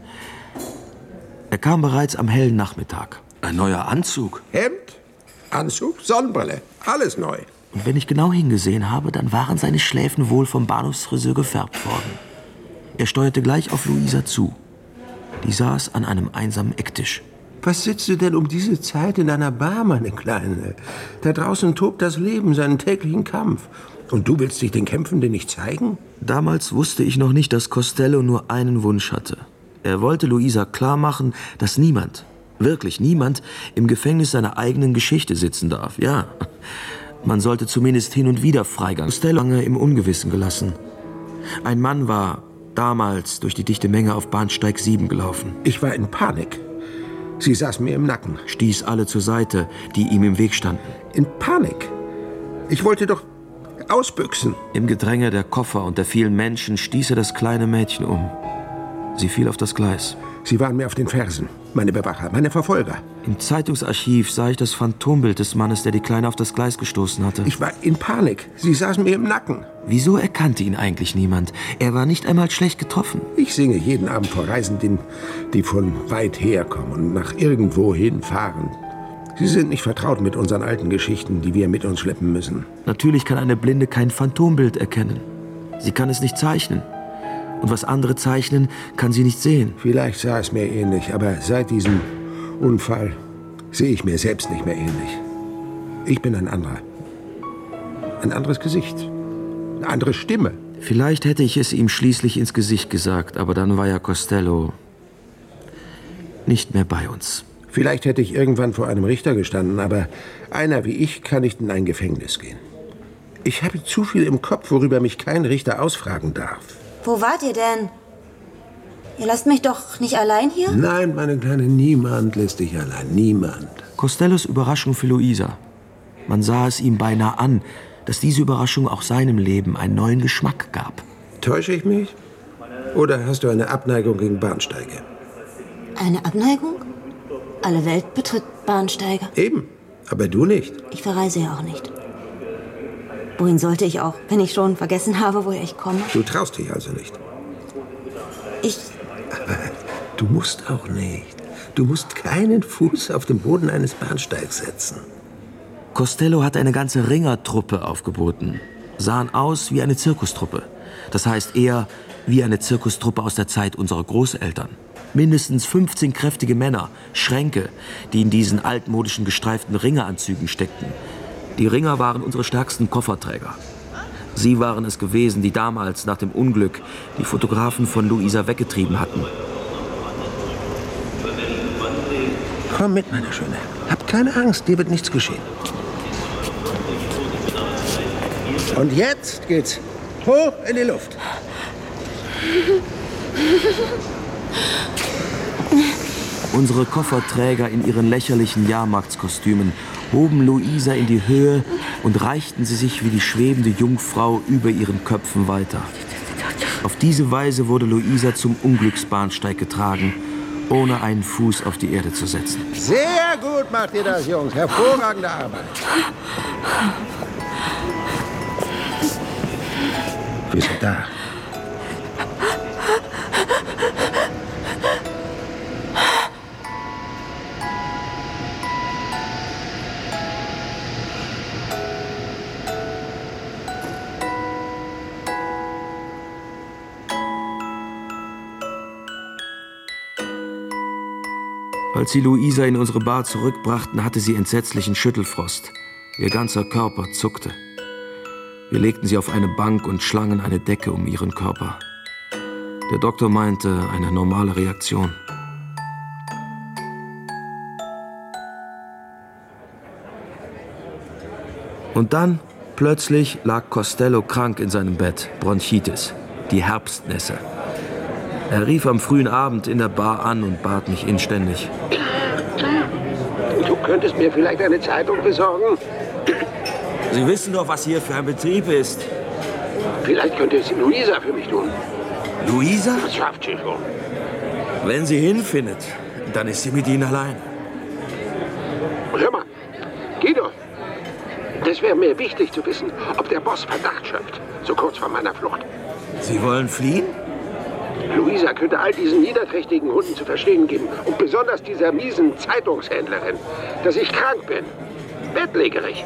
D: Er kam bereits am hellen Nachmittag. Ein neuer Anzug.
E: Hemd, Anzug, Sonnenbrille, alles neu.
D: Und wenn ich genau hingesehen habe, dann waren seine Schläfen wohl vom Bahnhofsfriseur gefärbt worden. Er steuerte gleich auf Luisa zu. Die saß an einem einsamen Ecktisch.
E: Was sitzt du denn um diese Zeit in einer Bar, meine Kleine? Da draußen tobt das Leben seinen täglichen Kampf. Und du willst dich den Kämpfenden nicht zeigen?
D: Damals wusste ich noch nicht, dass Costello nur einen Wunsch hatte. Er wollte Luisa klarmachen, dass niemand, wirklich niemand, im Gefängnis seiner eigenen Geschichte sitzen darf. Ja, man sollte zumindest hin und wieder Freigang. Costello lange im Ungewissen gelassen. Ein Mann war damals durch die dichte Menge auf Bahnsteig 7 gelaufen.
E: Ich war in Panik. Sie saß mir im Nacken.
D: Stieß alle zur Seite, die ihm im Weg standen.
E: In Panik? Ich wollte doch ausbüchsen.
D: Im Gedränge der Koffer und der vielen Menschen stieß er das kleine Mädchen um. Sie fiel auf das Gleis.
E: Sie waren mir auf den Fersen. Meine Bewacher, meine Verfolger.
D: Im Zeitungsarchiv sah ich das Phantombild des Mannes, der die Kleine auf das Gleis gestoßen hatte.
E: Ich war in Panik. Sie saßen mir im Nacken.
D: Wieso erkannte ihn eigentlich niemand? Er war nicht einmal schlecht getroffen.
E: Ich singe jeden Abend vor Reisenden, die von weit her kommen und nach irgendwo hinfahren. Sie sind nicht vertraut mit unseren alten Geschichten, die wir mit uns schleppen müssen.
D: Natürlich kann eine Blinde kein Phantombild erkennen. Sie kann es nicht zeichnen. Und was andere zeichnen, kann sie nicht sehen.
E: Vielleicht sah es mir ähnlich, aber seit diesem Unfall sehe ich mir selbst nicht mehr ähnlich. Ich bin ein anderer. Ein anderes Gesicht. Eine andere Stimme.
D: Vielleicht hätte ich es ihm schließlich ins Gesicht gesagt, aber dann war ja Costello nicht mehr bei uns.
E: Vielleicht hätte ich irgendwann vor einem Richter gestanden, aber einer wie ich kann nicht in ein Gefängnis gehen. Ich habe zu viel im Kopf, worüber mich kein Richter ausfragen darf.
H: Wo wart ihr denn? Ihr lasst mich doch nicht allein hier?
E: Nein, meine Kleine, niemand lässt dich allein. Niemand.
D: Costellos Überraschung für Luisa. Man sah es ihm beinahe an, dass diese Überraschung auch seinem Leben einen neuen Geschmack gab.
E: Täusche ich mich? Oder hast du eine Abneigung gegen Bahnsteige?
H: Eine Abneigung? Alle Welt betritt Bahnsteige.
E: Eben, aber du nicht.
H: Ich verreise ja auch nicht. Wohin sollte ich auch, wenn ich schon vergessen habe, woher ich komme?
E: Du traust dich also nicht. Aber du musst auch nicht. Du musst keinen Fuß auf den Boden eines Bahnsteigs setzen.
D: Costello hat eine ganze Ringertruppe aufgeboten. Sahen aus wie eine Zirkustruppe. Das heißt eher wie eine Zirkustruppe aus der Zeit unserer Großeltern. Mindestens 15 kräftige Männer, Schränke, die in diesen altmodischen gestreiften Ringeranzügen steckten. Die Ringer waren unsere stärksten Kofferträger. Sie waren es gewesen, die damals nach dem Unglück die Fotografen von Luisa weggetrieben hatten.
E: Komm mit, meine Schöne. Hab keine Angst, dir wird nichts geschehen. Und jetzt geht's hoch in die Luft.
D: Unsere Kofferträger in ihren lächerlichen Jahrmarktskostümen hoben Luisa in die Höhe und reichten sie sich wie die schwebende Jungfrau über ihren Köpfen weiter. Auf diese Weise wurde Luisa zum Unglücksbahnsteig getragen, ohne einen Fuß auf die Erde zu setzen.
E: Sehr gut macht ihr das, Jungs. Hervorragende Arbeit. Wir sind da.
D: Als sie Luisa in unsere Bar zurückbrachten, hatte sie entsetzlichen Schüttelfrost. Ihr ganzer Körper zuckte. Wir legten sie auf eine Bank und schlangen eine Decke um ihren Körper. Der Doktor meinte, eine normale Reaktion. Und dann, plötzlich, lag Costello krank in seinem Bett, Bronchitis, die Herbstnässe. Er rief am frühen Abend in der Bar an und bat mich inständig.
E: Du könntest mir vielleicht eine Zeitung besorgen?
D: Sie wissen doch, was hier für ein Betrieb ist.
E: Vielleicht könnte es Luisa für mich tun.
D: Luisa?
E: Das schafft sie schon.
D: Wenn sie hinfindet, dann ist sie mit Ihnen allein.
E: Hör mal, Guido, das wäre mir wichtig zu wissen, ob der Boss Verdacht schöpft, so kurz vor meiner Flucht.
D: Sie wollen fliehen?
E: Luisa könnte all diesen niederträchtigen Hunden zu verstehen geben und besonders dieser miesen Zeitungshändlerin, dass ich krank bin, bettlägerig.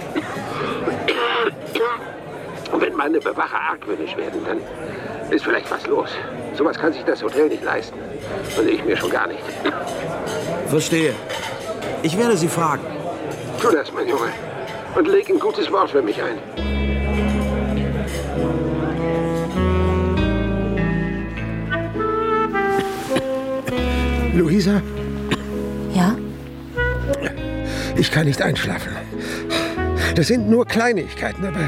E: Und wenn meine Bewacher argwöhnisch werden, dann ist vielleicht was los. Sowas kann sich das Hotel nicht leisten. Und ich mir schon gar nicht.
D: Verstehe. Ich werde Sie fragen.
E: Tu das, mein Junge. Und leg ein gutes Wort für mich ein. Luisa?
H: Ja?
E: Ich kann nicht einschlafen. Das sind nur Kleinigkeiten, aber...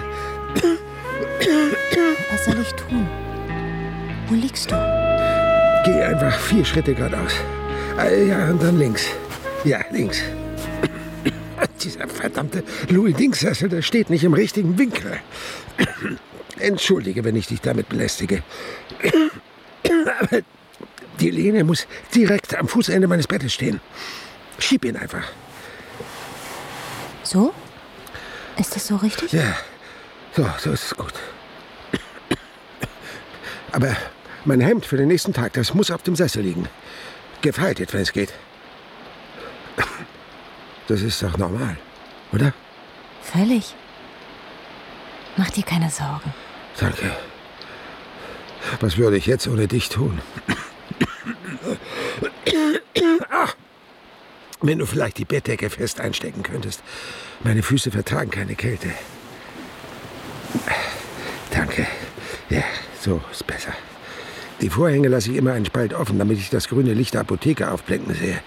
H: Was soll ich tun? Wo liegst du?
E: Geh einfach 4 Schritte geradeaus. Ja, und dann links. Ja, links. Dieser verdammte Louis-Dings-Sessel, der steht nicht im richtigen Winkel. Entschuldige, wenn ich dich damit belästige. Aber die Lehne muss direkt am Fußende meines Bettes stehen. Schieb ihn einfach.
H: So? Ist das so richtig?
E: Ja, so ist es gut. Aber mein Hemd für den nächsten Tag, das muss auf dem Sessel liegen. Gefaltet, wenn es geht. Das ist doch normal, oder?
H: Völlig. Mach dir keine Sorgen.
E: Danke. Was würde ich jetzt ohne dich tun? Ach, wenn du vielleicht die Bettdecke fest einstecken könntest. Meine Füße vertragen keine Kälte. Danke. Ja, so ist besser. Die Vorhänge lasse ich immer einen Spalt offen, damit ich das grüne Licht der Apotheke aufblinken sehe.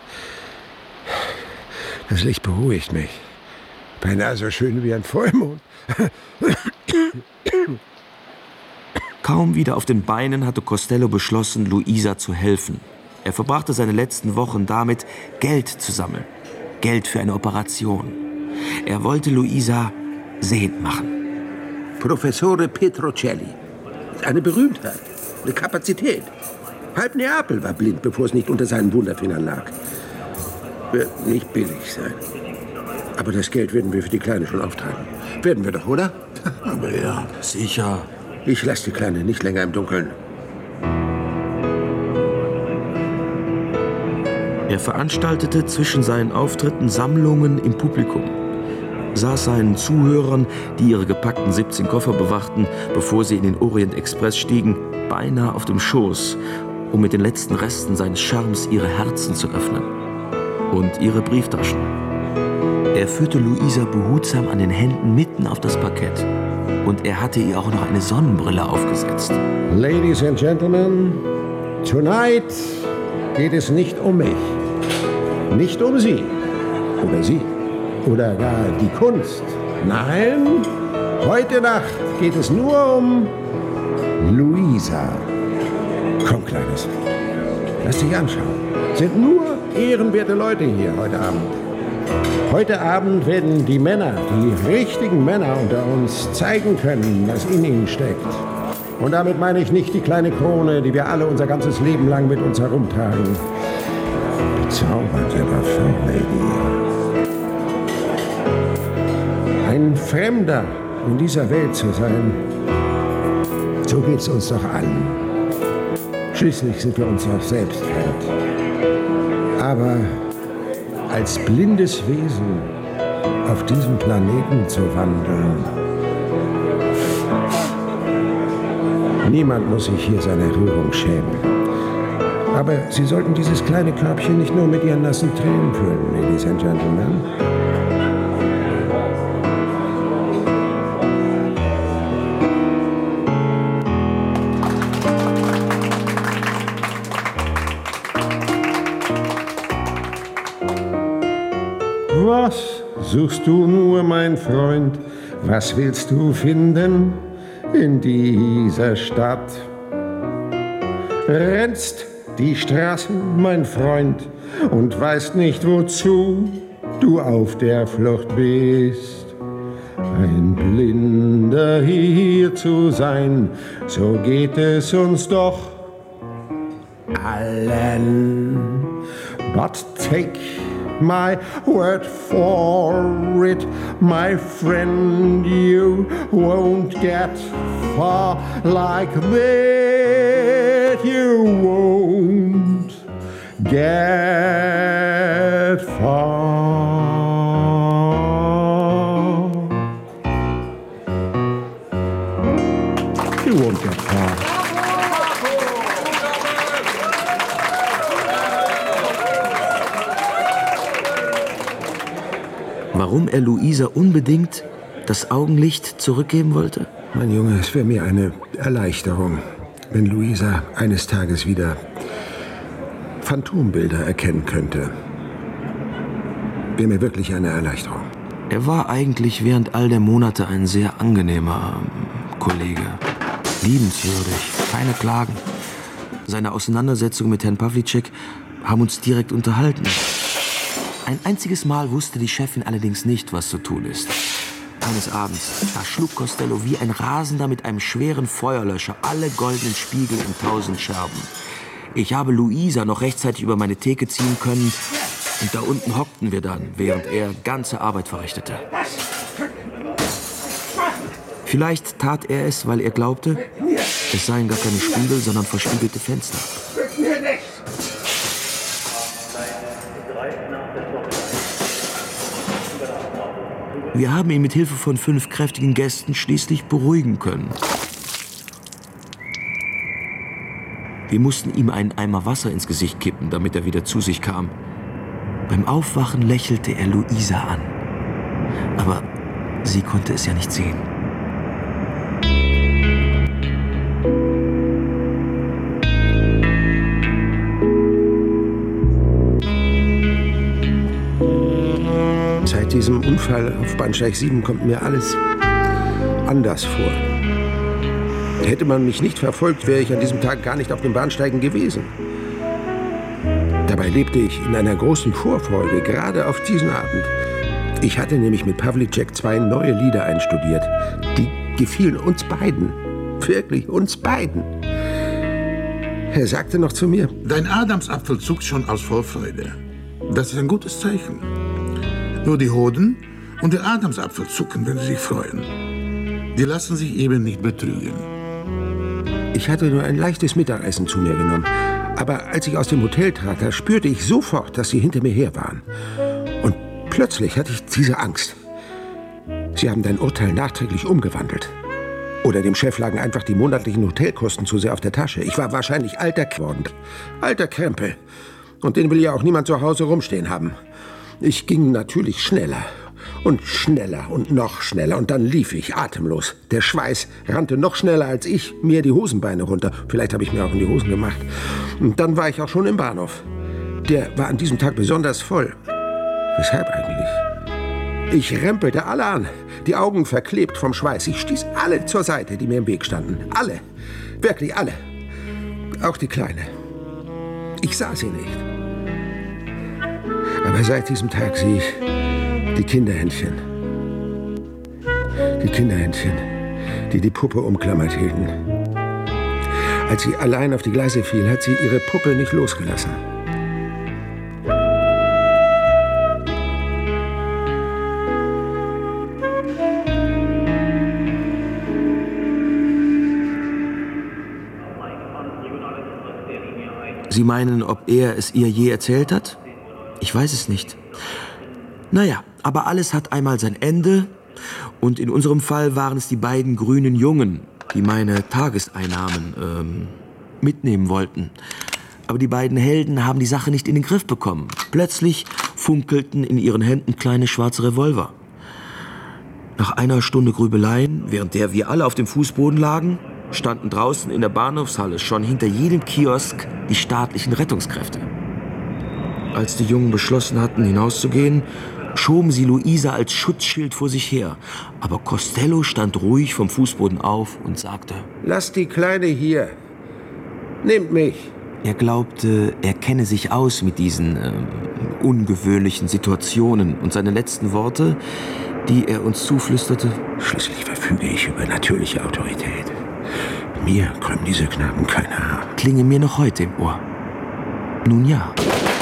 E: Das Licht beruhigt mich. Beinahe so schön wie ein Vollmond.
D: Kaum wieder auf den Beinen hatte Costello beschlossen, Luisa zu helfen. Er verbrachte seine letzten Wochen damit, Geld zu sammeln. Geld für eine Operation. Er wollte Luisa sehend machen.
E: Professore Petrocelli. Eine Berühmtheit, eine Kapazität. Halb Neapel war blind, bevor es nicht unter seinen Wunderfingern lag. Wird nicht billig sein. Aber das Geld werden wir für die Kleine schon auftreiben. Werden wir doch, oder?
D: Aber ja, sicher.
E: Ich lasse die Kleine nicht länger im Dunkeln.
D: Er veranstaltete zwischen seinen Auftritten Sammlungen im Publikum, saß seinen Zuhörern, die ihre gepackten 17 Koffer bewachten, bevor sie in den Orient Express stiegen, beinahe auf dem Schoß, um mit den letzten Resten seines Charmes ihre Herzen zu öffnen und ihre Brieftaschen. Er führte Luisa behutsam an den Händen mitten auf das Parkett und er hatte ihr auch noch eine Sonnenbrille aufgesetzt.
E: Ladies and Gentlemen, tonight geht es nicht um mich, nicht um Sie oder Sie oder gar die Kunst. Nein, heute Nacht geht es nur um Luisa. Komm, Kleines, lass dich anschauen. Sind nur ehrenwerte Leute hier heute Abend. Heute Abend werden die Männer, die richtigen Männer unter uns zeigen können, was in ihnen steckt. Und damit meine ich nicht die kleine Krone, die wir alle unser ganzes Leben lang mit uns herumtragen. Bezaubernde Parfum, Lady. Ein Fremder in dieser Welt zu sein, so geht's uns doch allen. Schließlich sind wir uns auch selbst fremd. Aber als blindes Wesen auf diesem Planeten zu wandeln. Niemand muss sich hier seiner Rührung schämen. Aber Sie sollten dieses kleine Körbchen nicht nur mit Ihren nassen Tränen füllen, Ladies and Gentlemen. Was suchst du nur, mein Freund? Was willst du finden in dieser Stadt? Rennst die Straßen, mein Freund, und weißt nicht, wozu du auf der Flucht bist. Ein Blinder hier zu sein, so geht es uns doch allen. But take my word for it, my friend, you won't get far like that. You won't get far. You won't get far.
D: Warum er Luisa unbedingt das Augenlicht zurückgeben wollte?
E: Mein Junge, es wäre mir eine Erleichterung, wenn Luisa eines Tages wieder Phantombilder erkennen könnte. Wäre mir wirklich eine Erleichterung.
D: Er war eigentlich während all der Monate ein sehr angenehmer Kollege. Liebenswürdig, keine Klagen. Seine Auseinandersetzungen mit Herrn Pawlicek haben uns direkt unterhalten. Ein einziges Mal wusste die Chefin allerdings nicht, was zu tun ist. Eines Abends, da schlug Costello wie ein Rasender mit einem schweren Feuerlöscher alle goldenen Spiegel in 1000 Scherben. Ich habe Luisa noch rechtzeitig über meine Theke ziehen können und da unten hockten wir dann, während er ganze Arbeit verrichtete. Vielleicht tat er es, weil er glaubte, es seien gar keine Spiegel, sondern verspiegelte Fenster. Wir haben ihn mit Hilfe von 5 kräftigen Gästen schließlich beruhigen können. Wir mussten ihm einen Eimer Wasser ins Gesicht kippen, damit er wieder zu sich kam. Beim Aufwachen lächelte er Luisa an. Aber sie konnte es ja nicht sehen.
E: Seit diesem Unfall auf Bahnsteig 7 kommt mir alles anders vor. Hätte man mich nicht verfolgt, wäre ich an diesem Tag gar nicht auf den Bahnsteigen gewesen. Dabei lebte ich in einer großen Vorfreude, gerade auf diesen Abend. Ich hatte nämlich mit Pawlicek 2 neue Lieder einstudiert. Die gefielen uns beiden. Wirklich, uns beiden. Er sagte noch zu mir:
G: Dein Adamsapfel zuckt schon aus Vorfreude. Das ist ein gutes Zeichen. Nur die Hoden und der Adamsapfel zucken, wenn sie sich freuen. Die lassen sich eben nicht betrügen.
E: Ich hatte nur ein leichtes Mittagessen zu mir genommen. Aber als ich aus dem Hotel trat, da spürte ich sofort, dass sie hinter mir her waren. Und plötzlich hatte ich diese Angst. Sie haben dein Urteil nachträglich umgewandelt. Oder dem Chef lagen einfach die monatlichen Hotelkosten zu sehr auf der Tasche. Ich war wahrscheinlich alter geworden. Alter Krempel. Und den will ja auch niemand zu Hause rumstehen haben. Ich ging natürlich schneller. Und schneller und noch schneller. Und dann lief ich atemlos. Der Schweiß rannte noch schneller als ich mir die Hosenbeine runter. Vielleicht habe ich mir auch in die Hosen gemacht. Und dann war ich auch schon im Bahnhof. Der war an diesem Tag besonders voll. Weshalb eigentlich? Ich rempelte alle an, die Augen verklebt vom Schweiß. Ich stieß alle zur Seite, die mir im Weg standen. Alle. Wirklich alle. Auch die Kleine. Ich sah sie nicht. Aber seit diesem Tag sehe ich die Kinderhändchen. Die Kinderhändchen, die die Puppe umklammert hielten. Als sie allein auf die Gleise fiel, hat sie ihre Puppe nicht losgelassen.
D: Sie meinen, ob er es ihr je erzählt hat? Ich weiß es nicht. Naja, aber alles hat einmal sein Ende. Und in unserem Fall waren es die beiden grünen Jungen, die meine Tageseinnahmen mitnehmen wollten. Aber die beiden Helden haben die Sache nicht in den Griff bekommen. Plötzlich funkelten in ihren Händen kleine schwarze Revolver. Nach einer Stunde Grübeleien, während der wir alle auf dem Fußboden lagen, standen draußen in der Bahnhofshalle schon hinter jedem Kiosk die staatlichen Rettungskräfte. Als die Jungen beschlossen hatten, hinauszugehen, schoben sie Luisa als Schutzschild vor sich her. Aber Costello stand ruhig vom Fußboden auf und sagte:
E: Lasst die Kleine hier. Nehmt mich.
D: Er glaubte, er kenne sich aus mit diesen ungewöhnlichen Situationen. Und seine letzten Worte, die er uns zuflüsterte:
E: Schließlich verfüge ich über natürliche Autorität. Mir krümmen diese Knaben keine Haar.
D: Klingen mir noch heute im Ohr. Nun ja.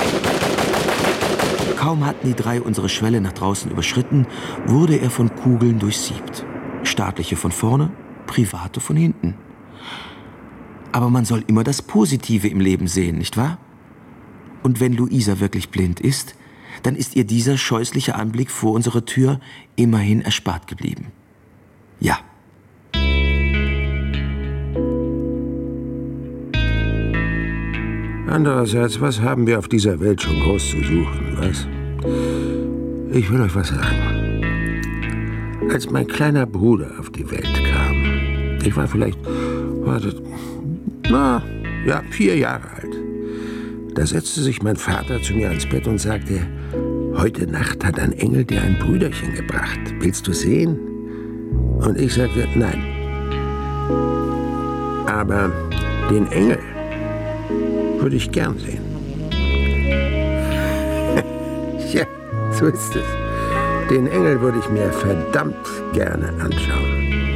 D: Kaum hatten die drei unsere Schwelle nach draußen überschritten, wurde er von Kugeln durchsiebt. Staatliche von vorne, private von hinten. Aber man soll immer das Positive im Leben sehen, nicht wahr? Und wenn Luisa wirklich blind ist, dann ist ihr dieser scheußliche Anblick vor unserer Tür immerhin erspart geblieben. Ja.
E: Andererseits, was haben wir auf dieser Welt schon groß zu suchen, was? Ich will euch was sagen. Als mein kleiner Bruder auf die Welt kam, ich war vielleicht, 4 Jahre alt. Da setzte sich mein Vater zu mir ans Bett und sagte: Heute Nacht hat ein Engel dir ein Brüderchen gebracht. Willst du sehen? Und ich sagte: Nein. Aber den Engel würde ich gern sehen. Ja, so ist es. Den Engel würde ich mir verdammt gerne anschauen.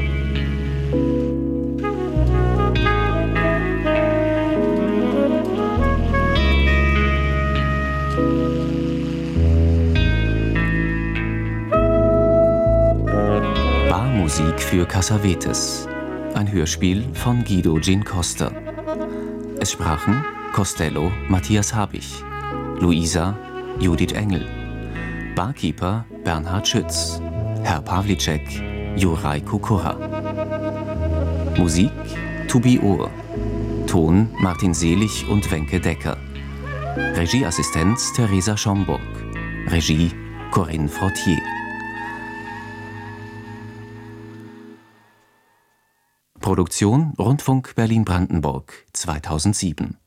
F: Barmusik für Cassavetes. Ein Hörspiel von Guido Gincosta. Es sprachen Costello Matthias Habich, Luisa Judith Engel, Barkeeper Bernhard Schütz, Herr Pawlicek Juraj Kukucha. Musik Tobi Ohr, Ton Martin Selig und Wenke Decker, Regieassistenz Theresa Schomburg, Regie Corinne Frottier. Produktion Rundfunk Berlin-Brandenburg 2007.